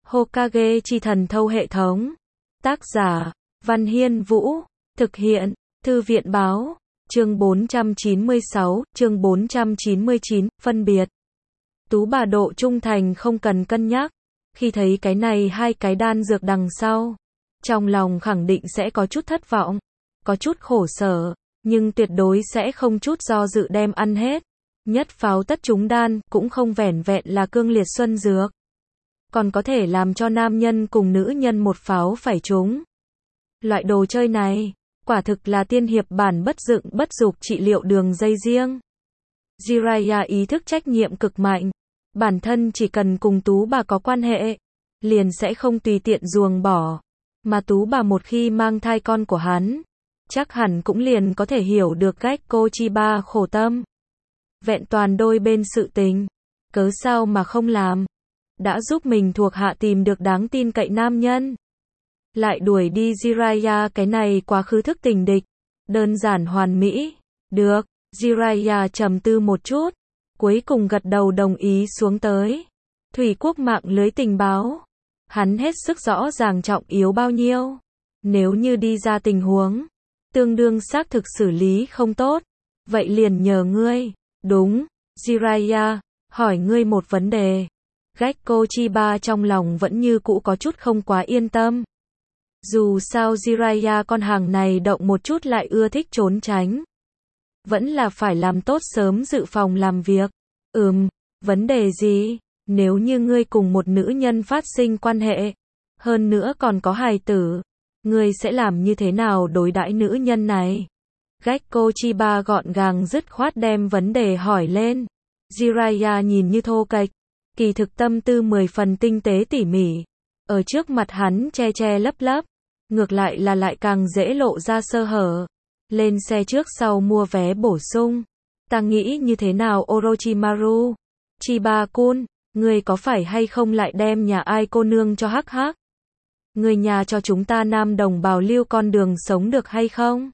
Hokage chi thần thâu hệ thống. Tác giả, Văn Hiên Vũ. Thực hiện, Thư viện báo. Chương 496, chương 499, phân biệt. Tú bà độ trung thành không cần cân nhắc. Khi thấy cái này hai cái đan dược đằng sau, trong lòng khẳng định sẽ có chút thất vọng, có chút khổ sở, nhưng tuyệt đối sẽ không chút do dự đem ăn hết. Nhất pháo tất trúng đan, cũng không vẻn vẹn là cương liệt xuân dược, còn có thể làm cho nam nhân cùng nữ nhân một pháo phải trúng. Loại đồ chơi này, quả thực là tiên hiệp bản bất dựng bất dục trị liệu đường dây riêng. Jiraiya ý thức trách nhiệm cực mạnh, bản thân chỉ cần cùng Tú bà có quan hệ, liền sẽ không tùy tiện ruồng bỏ. Mà Tú bà một khi mang thai con của hắn, chắc hẳn cũng liền có thể hiểu được Gekko Chiba khổ tâm. Vẹn toàn đôi bên sự tình, cớ sao mà không làm. Đã giúp mình thuộc hạ tìm được đáng tin cậy nam nhân, lại đuổi đi Jiraiya cái này quá khứ thức tình địch. Đơn giản hoàn mỹ. Được, Jiraiya trầm tư một chút, cuối cùng gật đầu đồng ý xuống tới. Thủy quốc mạng lưới tình báo, hắn hết sức rõ ràng trọng yếu bao nhiêu. Nếu như đi ra tình huống tương đương xác thực xử lý không tốt, vậy liền nhờ ngươi. Đúng, Jiraiya, hỏi ngươi một vấn đề. Gekko Chiba trong lòng vẫn như cũ có chút không quá yên tâm. Dù sao Jiraiya con hàng này động một chút lại ưa thích trốn tránh, vẫn là phải làm tốt sớm dự phòng làm việc. Vấn đề gì? Nếu như ngươi cùng một nữ nhân phát sinh quan hệ, hơn nữa còn có hài tử, ngươi sẽ làm như thế nào đối đãi nữ nhân này? Gekko Chiba gọn gàng dứt khoát đem vấn đề hỏi lên. Jiraiya nhìn như thô kệch, kỳ thực tâm tư 10 phần tinh tế tỉ mỉ. Ở trước mặt hắn che che lấp lấp, ngược lại là lại càng dễ lộ ra sơ hở. Lên xe trước sau mua vé bổ sung. Ta nghĩ như thế nào Orochimaru? Chiba-kun, ngươi có phải hay không lại đem nhà ai cô nương cho hắc hắc? Người nhà cho chúng ta nam đồng bào lưu con đường sống được hay không?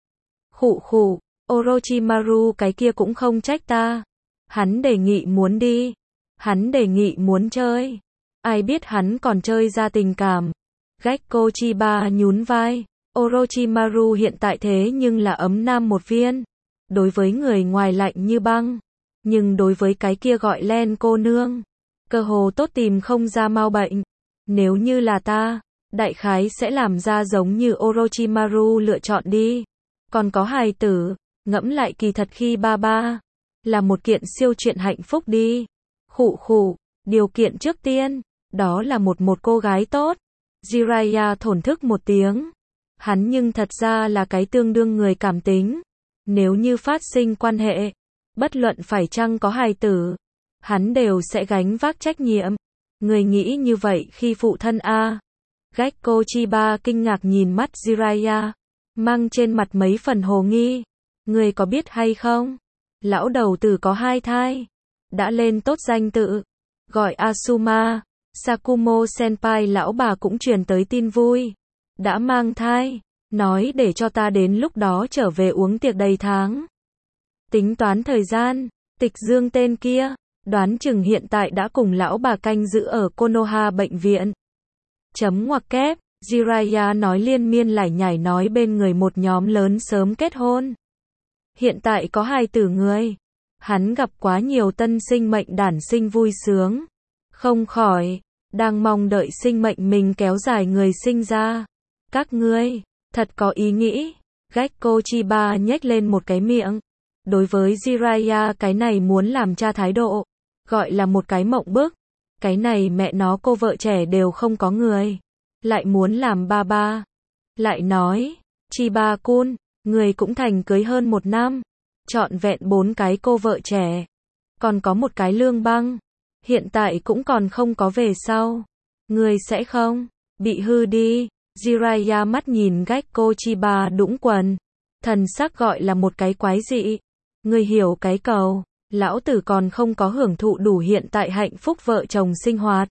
Khụ khụ, Orochimaru cái kia cũng không trách ta. Hắn đề nghị muốn đi. Hắn đề nghị muốn chơi. Ai biết hắn còn chơi ra tình cảm. Gekko Chiba nhún vai. Orochimaru hiện tại thế nhưng là ấm nam một viên. Đối với người ngoài lạnh như băng. Nhưng đối với cái kia gọi Len cô nương, cơ hồ tốt tìm không ra mau bệnh. Nếu như là ta, đại khái sẽ làm ra giống như Orochimaru lựa chọn đi. Còn có hài tử, ngẫm lại kỳ thật khi ba là một kiện siêu chuyện hạnh phúc đi. Khụ khụ, điều kiện trước tiên, đó là một cô gái tốt. Jiraiya thổn thức một tiếng. Hắn nhưng thật ra là cái tương đương người cảm tính. Nếu như phát sinh quan hệ, bất luận phải chăng có hài tử, hắn đều sẽ gánh vác trách nhiệm. Người nghĩ như vậy khi phụ thân a? Gekko Chiba kinh ngạc nhìn mắt Jiraiya, mang trên mặt mấy phần hồ nghi. Người có biết hay không? Lão đầu tử có 2 thai, đã lên tốt danh tự, gọi Asuma. Sakumo Senpai lão bà cũng truyền tới tin vui, đã mang thai, nói để cho ta đến lúc đó trở về uống tiệc đầy tháng. Tính toán thời gian, Tịch Dương tên kia, đoán chừng hiện tại đã cùng lão bà canh giữ ở Konoha bệnh viện. Chấm ngoặc kép, Jiraiya nói liên miên lải nhải nói bên người một nhóm lớn sớm kết hôn. Hiện tại có hài tử người. Hắn gặp quá nhiều tân sinh mệnh đản sinh vui sướng. Không khỏi, đang mong đợi sinh mệnh mình kéo dài người sinh ra. Các ngươi, thật có ý nghĩ. Gekko Chiba nhếch lên một cái miệng. Đối với Jiraiya cái này muốn làm cha thái độ, gọi là một cái mộng bức. Cái này mẹ nó cô vợ trẻ đều không có người, lại muốn làm ba. Lại nói, Chiba-kun, người cũng thành cưới hơn 1 năm, trọn vẹn 4 cái cô vợ trẻ, còn có một cái lương băng, hiện tại cũng còn không có về sau. Người sẽ không bị hư đi? Jiraiya mắt nhìn Gekko Chiba đũng quần, thần sắc gọi là một cái quái dị. Người hiểu cái cầu, lão tử còn không có hưởng thụ đủ hiện tại hạnh phúc vợ chồng sinh hoạt.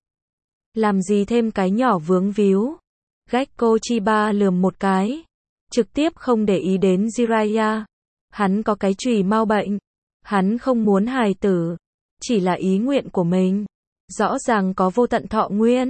Làm gì thêm cái nhỏ vướng víu? Gekko Chiba lườm một cái, trực tiếp không để ý đến Jiraiya. Hắn có cái chùy mau bệnh, hắn không muốn hài tử, chỉ là ý nguyện của mình. Rõ ràng có vô tận thọ nguyên,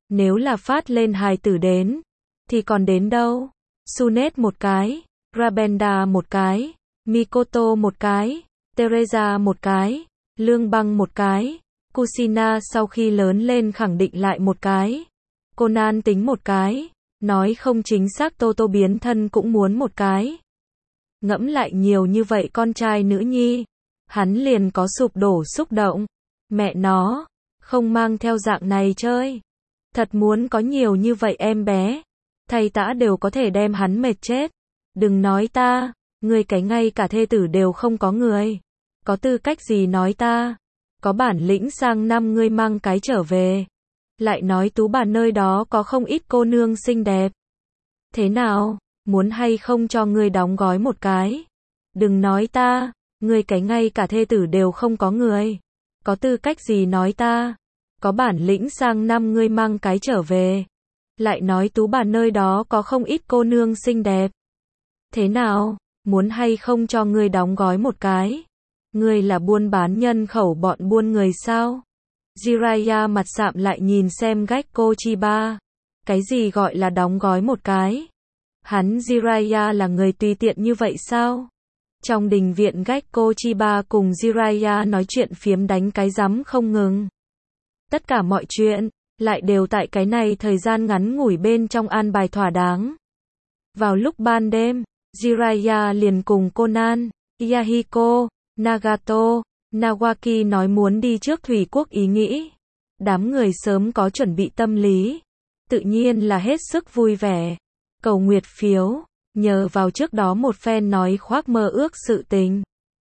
Nếu là phát lên hài tử đến, thì còn đến đâu? Sunet một cái, Rabenda một cái, Mikoto một cái, Teresa một cái, Lương Băng một cái, Kusina sau khi lớn lên khẳng định lại một cái, Conan tính một cái, nói không chính xác Toto biến thân cũng muốn một cái. Ngẫm lại nhiều như vậy con trai nữ nhi, hắn liền có sụp đổ xúc động. Mẹ nó, không mang theo dạng này chơi. Thật muốn có nhiều như vậy em bé, thầy tã đều có thể đem hắn mệt chết. Đừng nói ta, người cái ngay cả thê tử đều không có người. Có tư cách gì nói ta? Có bản lĩnh sang năm ngươi mang cái trở về. Lại nói Tú Bà nơi đó có không ít cô nương xinh đẹp. Thế nào, muốn hay không cho ngươi đóng gói một cái? Đừng nói ta, ngươi cái ngay cả thê tử đều không có người. Có tư cách gì nói ta? Có bản lĩnh sang năm ngươi mang cái trở về. Lại nói Tú Bà nơi đó có không ít cô nương xinh đẹp. Thế nào, muốn hay không cho ngươi đóng gói một cái? Ngươi là buôn bán nhân khẩu bọn buôn người sao? Jiraiya mặt sạm lại nhìn xem Gekko Chiba. Cái gì gọi là đóng gói một cái? Hắn Jiraiya là người tùy tiện như vậy sao? Trong đình viện Gekko Chiba cùng Jiraiya nói chuyện phiếm đánh cái rắm không ngừng. Tất cả mọi chuyện, lại đều tại cái này thời gian ngắn ngủi bên trong an bài thỏa đáng. Vào lúc ban đêm, Jiraiya liền cùng Conan, Yahiko, Nagato, Nawaki nói muốn đi trước Thủy Quốc ý nghĩ. Đám người sớm có chuẩn bị tâm lý, tự nhiên là hết sức vui vẻ. Cầu nguyệt phiếu, nhờ vào trước đó một phen nói khoác mơ ước sự tình.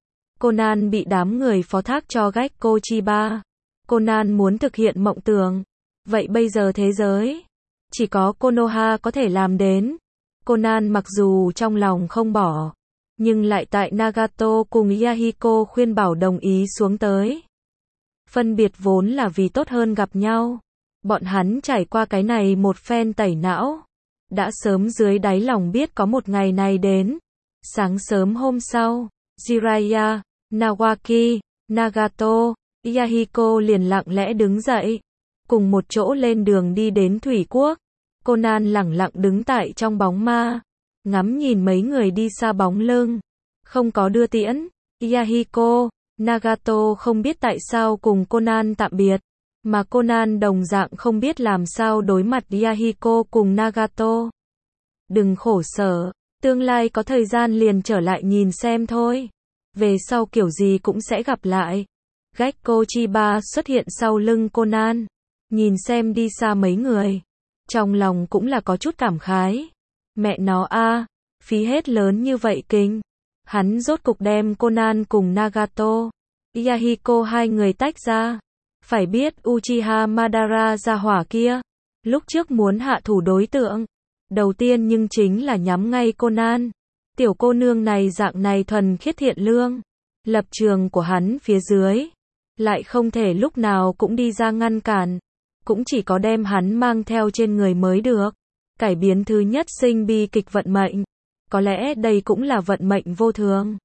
Conan bị đám người phó thác cho Gekko Chiba. Conan muốn thực hiện mộng tưởng. Vậy bây giờ thế giới, chỉ có Konoha có thể làm đến. Conan mặc dù trong lòng không bỏ, nhưng lại tại Nagato cùng Yahiko khuyên bảo đồng ý xuống tới. Phân biệt vốn là vì tốt hơn gặp nhau. Bọn hắn trải qua cái này một phen tẩy não, đã sớm dưới đáy lòng biết có một ngày này đến. Sáng sớm hôm sau, Jiraiya, Nawaki, Nagato, Yahiko liền lặng lẽ đứng dậy, cùng một chỗ lên đường đi đến Thủy Quốc. Conan lẳng lặng đứng tại trong bóng ma, ngắm nhìn mấy người đi xa bóng lưng, không có đưa tiễn. Yahiko, Nagato không biết tại sao cùng Conan tạm biệt, mà Conan đồng dạng không biết làm sao đối mặt Yahiko cùng Nagato. Đừng khổ sở, tương lai có thời gian liền trở lại nhìn xem thôi. Về sau kiểu gì cũng sẽ gặp lại. Gekko Chiba xuất hiện sau lưng Conan, nhìn xem đi xa mấy người, trong lòng cũng là có chút cảm khái. Mẹ nó a, phí hết lớn như vậy kinh. Hắn rốt cục đem Conan cùng Nagato, Yahiko hai người tách ra. Phải biết Uchiha Madara gia hỏa kia, lúc trước muốn hạ thủ đối tượng đầu tiên nhưng chính là nhắm ngay Conan. Tiểu cô nương này dạng này thuần khiết thiện lương, lập trường của hắn phía dưới, lại không thể lúc nào cũng đi ra ngăn cản, cũng chỉ có đem hắn mang theo trên người mới được. Cải biến thứ nhất sinh bi kịch vận mệnh, có lẽ đây cũng là vận mệnh vô thường.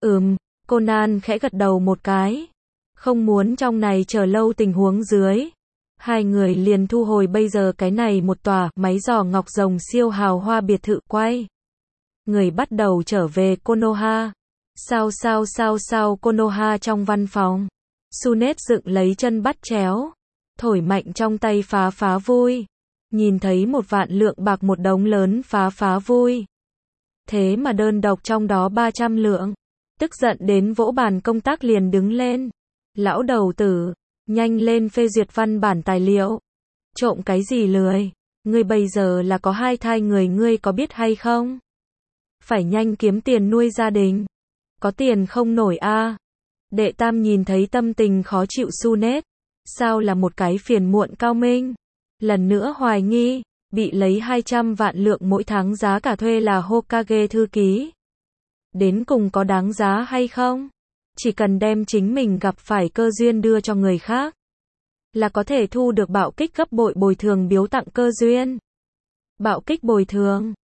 Conan khẽ gật đầu một cái, không muốn trong này chờ lâu tình huống dưới. Hai người liền thu hồi bây giờ cái này một tòa máy giò ngọc rồng siêu hào hoa biệt thự quay. Người bắt đầu trở về Konoha. Sao Konoha trong văn phòng. Sunet dựng lấy chân bắt chéo, thổi mạnh trong tay phá vui. Nhìn thấy 1 vạn lượng bạc một đống lớn phá vui. Thế mà đơn độc trong đó 300 lượng. Tức giận đến vỗ bàn công tác liền đứng lên. Lão đầu tử, nhanh lên phê duyệt văn bản tài liệu. Trộm cái gì lười? Ngươi bây giờ là có 2 thai người ngươi có biết hay không? Phải nhanh kiếm tiền nuôi gia đình. Có tiền không nổi a. Đệ tam nhìn thấy tâm tình khó chịu Sunet. Sao là một cái phiền muộn cao minh? Lần nữa hoài nghi, bị lấy 200 vạn lượng mỗi tháng giá cả thuê là Hokage thư ký. Đến cùng có đáng giá hay không? Chỉ cần đem chính mình gặp phải cơ duyên đưa cho người khác, là có thể thu được bạo kích gấp bội bồi thường biếu tặng cơ duyên. Bạo kích bồi thường,